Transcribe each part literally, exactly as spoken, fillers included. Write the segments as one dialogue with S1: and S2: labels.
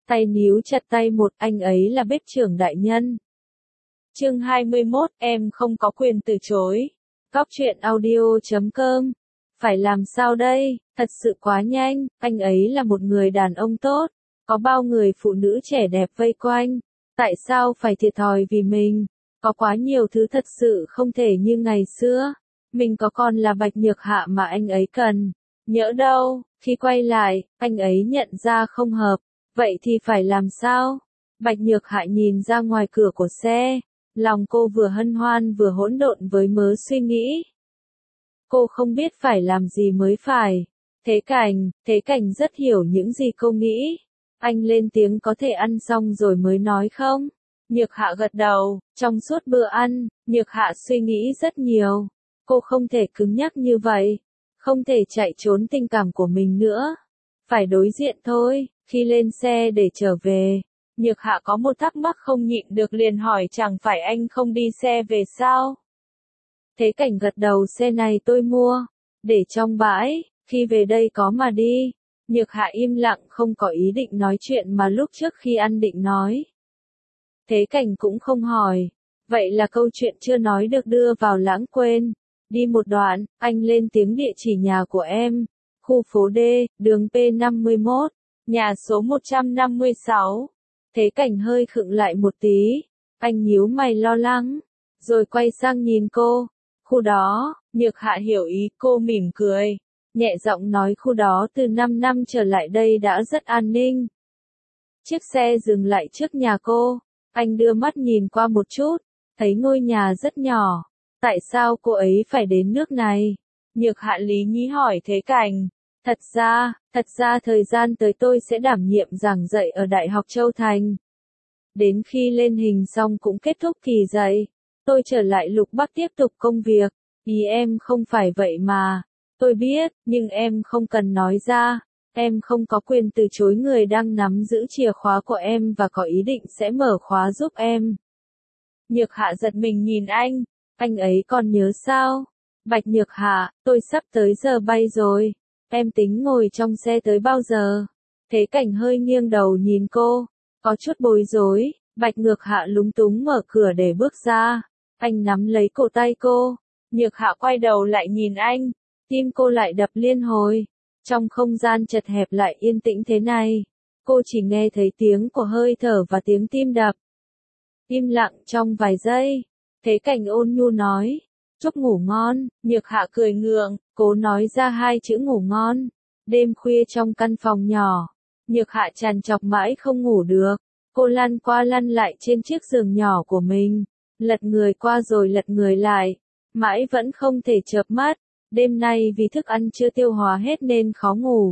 S1: tay níu chặt tay một, anh ấy là bếp trưởng đại nhân. Chương hai mươi mốt, em không có quyền từ chối. Cóc truyện audio chấm com. Phải làm sao đây, thật sự quá nhanh, anh ấy là một người đàn ông tốt, có bao người phụ nữ trẻ đẹp vây quanh, tại sao phải thiệt thòi vì mình, có quá nhiều thứ thật sự không thể như ngày xưa, mình có còn là Bạch Nhược Hạ mà anh ấy cần, nhỡ đâu, khi quay lại, anh ấy nhận ra không hợp, vậy thì phải làm sao? Bạch Nhược Hạ nhìn ra ngoài cửa của xe, lòng cô vừa hân hoan vừa hỗn độn với mớ suy nghĩ. Cô không biết phải làm gì mới phải. Thế Cảnh, Thế Cảnh rất hiểu những gì cô nghĩ. Anh lên tiếng có thể ăn xong rồi mới nói không? Nhược Hạ gật đầu, trong suốt bữa ăn, Nhược Hạ suy nghĩ rất nhiều. Cô không thể cứng nhắc như vậy, không thể chạy trốn tình cảm của mình nữa. Phải đối diện thôi, khi lên xe để trở về. Nhược Hạ có một thắc mắc không nhịn được liền hỏi chẳng phải anh không đi xe về sao? Thế Cảnh gật đầu, xe này tôi mua, để trong bãi, khi về đây có mà đi. Nhược Hạ im lặng không có ý định nói chuyện mà lúc trước khi ăn định nói. Thế Cảnh cũng không hỏi, vậy là câu chuyện chưa nói được đưa vào lãng quên. Đi một đoạn, anh lên tiếng địa chỉ nhà của em, khu phố D, đường P năm mươi mốt, nhà số một trăm năm mươi sáu. Thế Cảnh hơi khựng lại một tí, anh nhíu mày lo lắng, rồi quay sang nhìn cô. Khu đó, Nhược Hạ hiểu ý cô mỉm cười, nhẹ giọng nói khu đó từ năm năm trở lại đây đã rất an ninh. Chiếc xe dừng lại trước nhà cô, anh đưa mắt nhìn qua một chút, thấy ngôi nhà rất nhỏ, tại sao cô ấy phải đến nước này? Nhược Hạ lý nhí hỏi Thế Cảnh, thật ra, thật ra thời gian tới tôi sẽ đảm nhiệm giảng dạy ở Đại học Châu Thành. Đến khi lên hình xong cũng kết thúc kỳ dạy. Tôi trở lại Lục Bắc tiếp tục công việc, ý em không phải vậy mà, tôi biết, nhưng em không cần nói ra, em không có quyền từ chối người đang nắm giữ chìa khóa của em và có ý định sẽ mở khóa giúp em. Nhược Hạ giật mình nhìn anh, anh ấy còn nhớ sao? Bạch Nhược Hạ, tôi sắp tới giờ bay rồi, em tính ngồi trong xe tới bao giờ? Thế Cảnh hơi nghiêng đầu nhìn cô, có chút bối rối, Bạch Nhược Hạ lúng túng mở cửa để bước ra. Anh nắm lấy cổ tay cô, Nhược Hạ quay đầu lại nhìn anh, tim cô lại đập liên hồi. Trong không gian chật hẹp lại yên tĩnh thế này, cô chỉ nghe thấy tiếng của hơi thở và tiếng tim đập. Im lặng trong vài giây, Thế Cảnh ôn nhu nói, chúc ngủ ngon. Nhược Hạ cười ngượng, cố nói ra hai chữ ngủ ngon. Đêm khuya trong căn phòng nhỏ, Nhược Hạ trằn trọc mãi không ngủ được, cô lăn qua lăn lại trên chiếc giường nhỏ của mình. Lật người qua rồi lật người lại, mãi vẫn không thể chợp mắt, đêm nay vì thức ăn chưa tiêu hóa hết nên khó ngủ.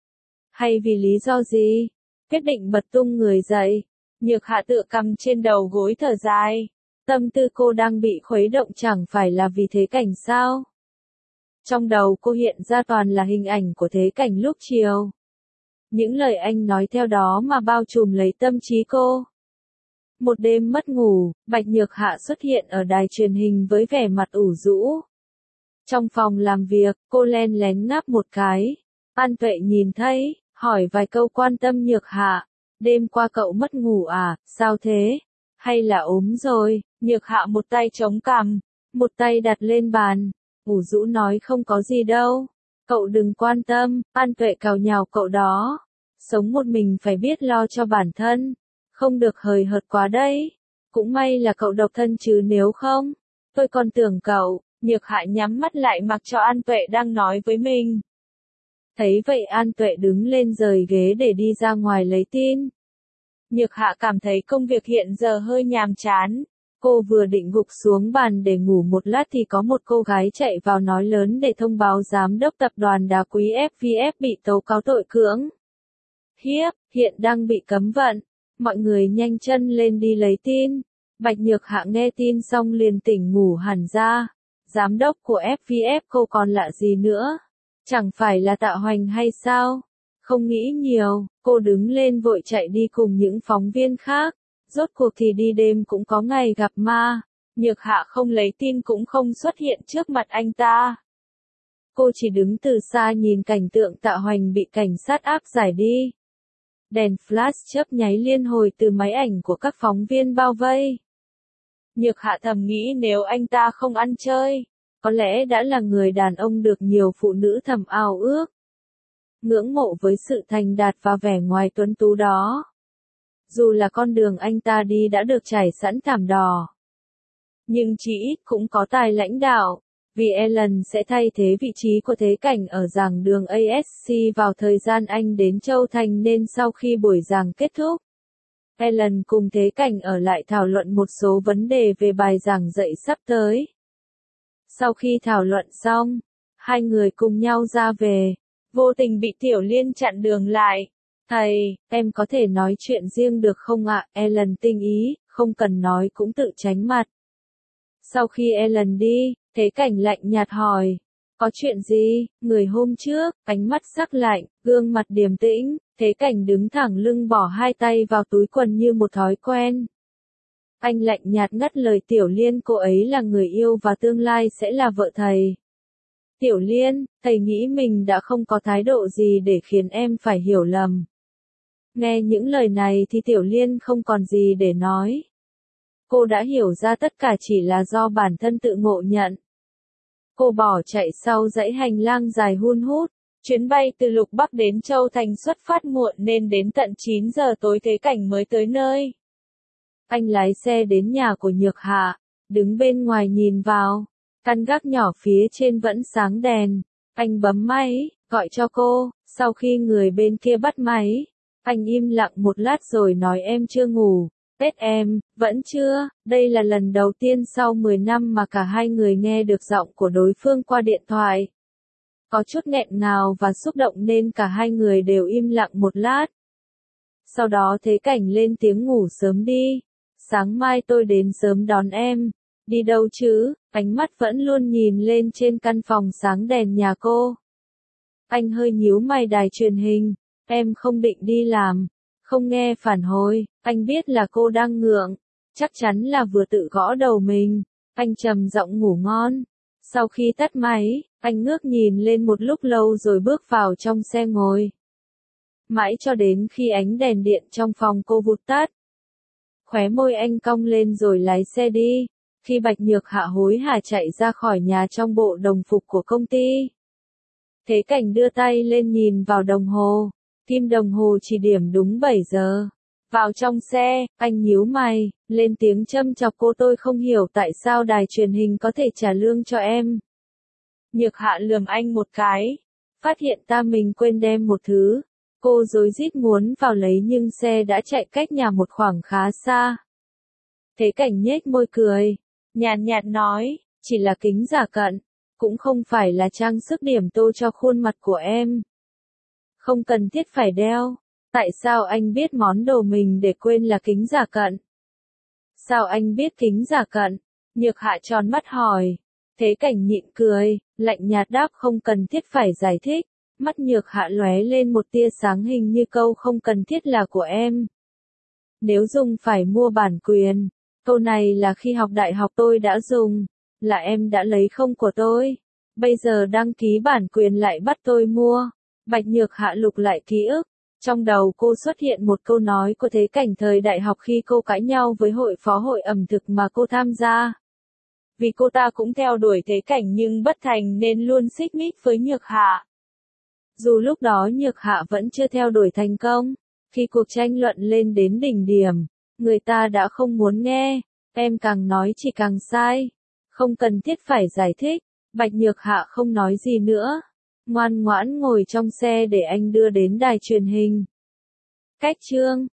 S1: Hay vì lý do gì? Quyết định bật tung người dậy, Nhược Hạ tựa cằm trên đầu gối thở dài, tâm tư cô đang bị khuấy động chẳng phải là vì Thế Cảnh sao? Trong đầu cô hiện ra toàn là hình ảnh của Thế Cảnh lúc chiều. Những lời anh nói theo đó mà bao trùm lấy tâm trí cô. Một đêm mất ngủ, Bạch Nhược Hạ xuất hiện ở đài truyền hình với vẻ mặt ủ rũ. Trong phòng làm việc, cô len lén ngáp một cái. An Tuệ nhìn thấy, hỏi vài câu quan tâm Nhược Hạ. Đêm qua cậu mất ngủ à, sao thế? Hay là ốm rồi? Nhược Hạ một tay chống cằm, một tay đặt lên bàn. Ủ rũ nói không có gì đâu. Cậu đừng quan tâm, An Tuệ cào nhào cậu đó. Sống một mình phải biết lo cho bản thân. Không được hời hợt quá đấy. Cũng may là cậu độc thân chứ nếu không, tôi còn tưởng cậu. Nhược Hạ nhắm mắt lại mặc cho An Tuệ đang nói với mình. Thấy vậy An Tuệ đứng lên rời ghế để đi ra ngoài lấy tin. Nhược Hạ cảm thấy công việc hiện giờ hơi nhàm chán. Cô vừa định gục xuống bàn để ngủ một lát thì có một cô gái chạy vào nói lớn để thông báo giám đốc tập đoàn Đá Quý ép vê ép bị tố cáo tội cưỡng hiếp, hiện đang bị cấm vận. Mọi người nhanh chân lên đi lấy tin. Bạch Nhược Hạ nghe tin xong liền tỉnh ngủ hẳn ra. Giám đốc của ép vê ép cô còn lạ gì nữa? Chẳng phải là Tạ Hoành hay sao? Không nghĩ nhiều, cô đứng lên vội chạy đi cùng những phóng viên khác. Rốt cuộc thì đi đêm cũng có ngày gặp ma. Nhược Hạ không lấy tin cũng không xuất hiện trước mặt anh ta. Cô chỉ đứng từ xa nhìn cảnh tượng Tạ Hoành bị cảnh sát áp giải đi. Đèn flash chớp nháy liên hồi từ máy ảnh của các phóng viên bao vây. Nhược Hạ thầm nghĩ nếu anh ta không ăn chơi, có lẽ đã là người đàn ông được nhiều phụ nữ thầm ao ước. Ngưỡng mộ với sự thành đạt và vẻ ngoài tuấn tú đó. Dù là con đường anh ta đi đã được trải sẵn thảm đỏ. Nhưng chỉ ít cũng có tài lãnh đạo, vì Ellen sẽ thay thế vị trí của Thế Cảnh ở giảng đường a ét xê vào thời gian anh đến Châu Thành nên sau khi buổi giảng kết thúc, Ellen cùng Thế Cảnh ở lại thảo luận một số vấn đề về bài giảng dạy sắp tới. Sau khi thảo luận xong, hai người cùng nhau ra về, vô tình bị Tiểu Liên chặn đường lại. Thầy, em có thể nói chuyện riêng được không ạ? Ellen tinh ý, không cần nói cũng tự tránh mặt. Sau khi Ellen đi, Thế Cảnh lạnh nhạt hỏi, có chuyện gì? Người hôm trước, ánh mắt sắc lạnh, gương mặt điềm tĩnh, Thế Cảnh đứng thẳng lưng bỏ hai tay vào túi quần như một thói quen. Anh lạnh nhạt ngắt lời Tiểu Liên, cô ấy là người yêu và tương lai sẽ là vợ thầy. Tiểu Liên, thầy nghĩ mình đã không có thái độ gì để khiến em phải hiểu lầm. Nghe những lời này thì Tiểu Liên không còn gì để nói. Cô đã hiểu ra tất cả chỉ là do bản thân tự ngộ nhận. Cô bỏ chạy sau dãy hành lang dài hun hút. Chuyến bay từ Lục Bắc đến Châu Thành xuất phát muộn nên đến tận chín giờ tối Thế Cảnh mới tới nơi. Anh lái xe đến nhà của Nhược Hạ, đứng bên ngoài nhìn vào. Căn gác nhỏ phía trên vẫn sáng đèn. Anh bấm máy, gọi cho cô. Sau khi người bên kia bắt máy, anh im lặng một lát rồi nói em chưa ngủ. Tết em, vẫn chưa, đây là lần đầu tiên sau mười năm mà cả hai người nghe được giọng của đối phương qua điện thoại. Có chút nghẹn ngào và xúc động nên cả hai người đều im lặng một lát. Sau đó Thế Cảnh lên tiếng ngủ sớm đi. Sáng mai tôi đến sớm đón em. Đi đâu chứ? Ánh mắt vẫn luôn nhìn lên trên căn phòng sáng đèn nhà cô. Anh hơi nhíu mày, đài truyền hình. Em không định đi làm. Không nghe phản hồi, anh biết là cô đang ngượng. Chắc chắn là vừa tự gõ đầu mình. Anh trầm giọng ngủ ngon. Sau khi tắt máy, anh ngước nhìn lên một lúc lâu rồi bước vào trong xe ngồi. Mãi cho đến khi ánh đèn điện trong phòng cô vụt tắt. Khóe môi anh cong lên rồi lái xe đi. Khi Bạch Nhược Hạ hối hả chạy ra khỏi nhà trong bộ đồng phục của công ty. Thế Cảnh đưa tay lên nhìn vào đồng hồ. Kim đồng hồ chỉ điểm đúng bảy giờ. Vào trong xe, anh nhíu mày, lên tiếng châm chọc cô, tôi không hiểu tại sao đài truyền hình có thể trả lương cho em. Nhược Hạ lườm anh một cái. Phát hiện ta mình quên đem một thứ. Cô rối rít muốn vào lấy nhưng xe đã chạy cách nhà một khoảng khá xa. Thế Cảnh nhếch môi cười. Nhàn nhạt nói, chỉ là kính giả cận. Cũng không phải là trang sức điểm tô cho khuôn mặt của em. Không cần thiết phải đeo. Tại sao anh biết món đồ mình để quên là kính giả cận? Sao anh biết kính giả cận? Nhược Hạ tròn mắt hỏi. Thế Cảnh nhịn cười, lạnh nhạt đáp không cần thiết phải giải thích. Mắt Nhược Hạ lóe lên một tia sáng, hình như câu không cần thiết là của em. Nếu dùng phải mua bản quyền. Câu này là khi học đại học tôi đã dùng. Là em đã lấy không của tôi. Bây giờ đăng ký bản quyền lại bắt tôi mua. Bạch Nhược Hạ lục lại ký ức. Trong đầu cô xuất hiện một câu nói của Thế Cảnh thời đại học khi cô cãi nhau với hội phó hội ẩm thực mà cô tham gia. Vì cô ta cũng theo đuổi Thế Cảnh nhưng bất thành nên luôn xích mích với Nhược Hạ. Dù lúc đó Nhược Hạ vẫn chưa theo đuổi thành công, khi cuộc tranh luận lên đến đỉnh điểm, người ta đã không muốn nghe, em càng nói chỉ càng sai. Không cần thiết phải giải thích, Bạch Nhược Hạ không nói gì nữa. Ngoan ngoãn ngồi trong xe để anh đưa đến đài truyền hình. Cách chương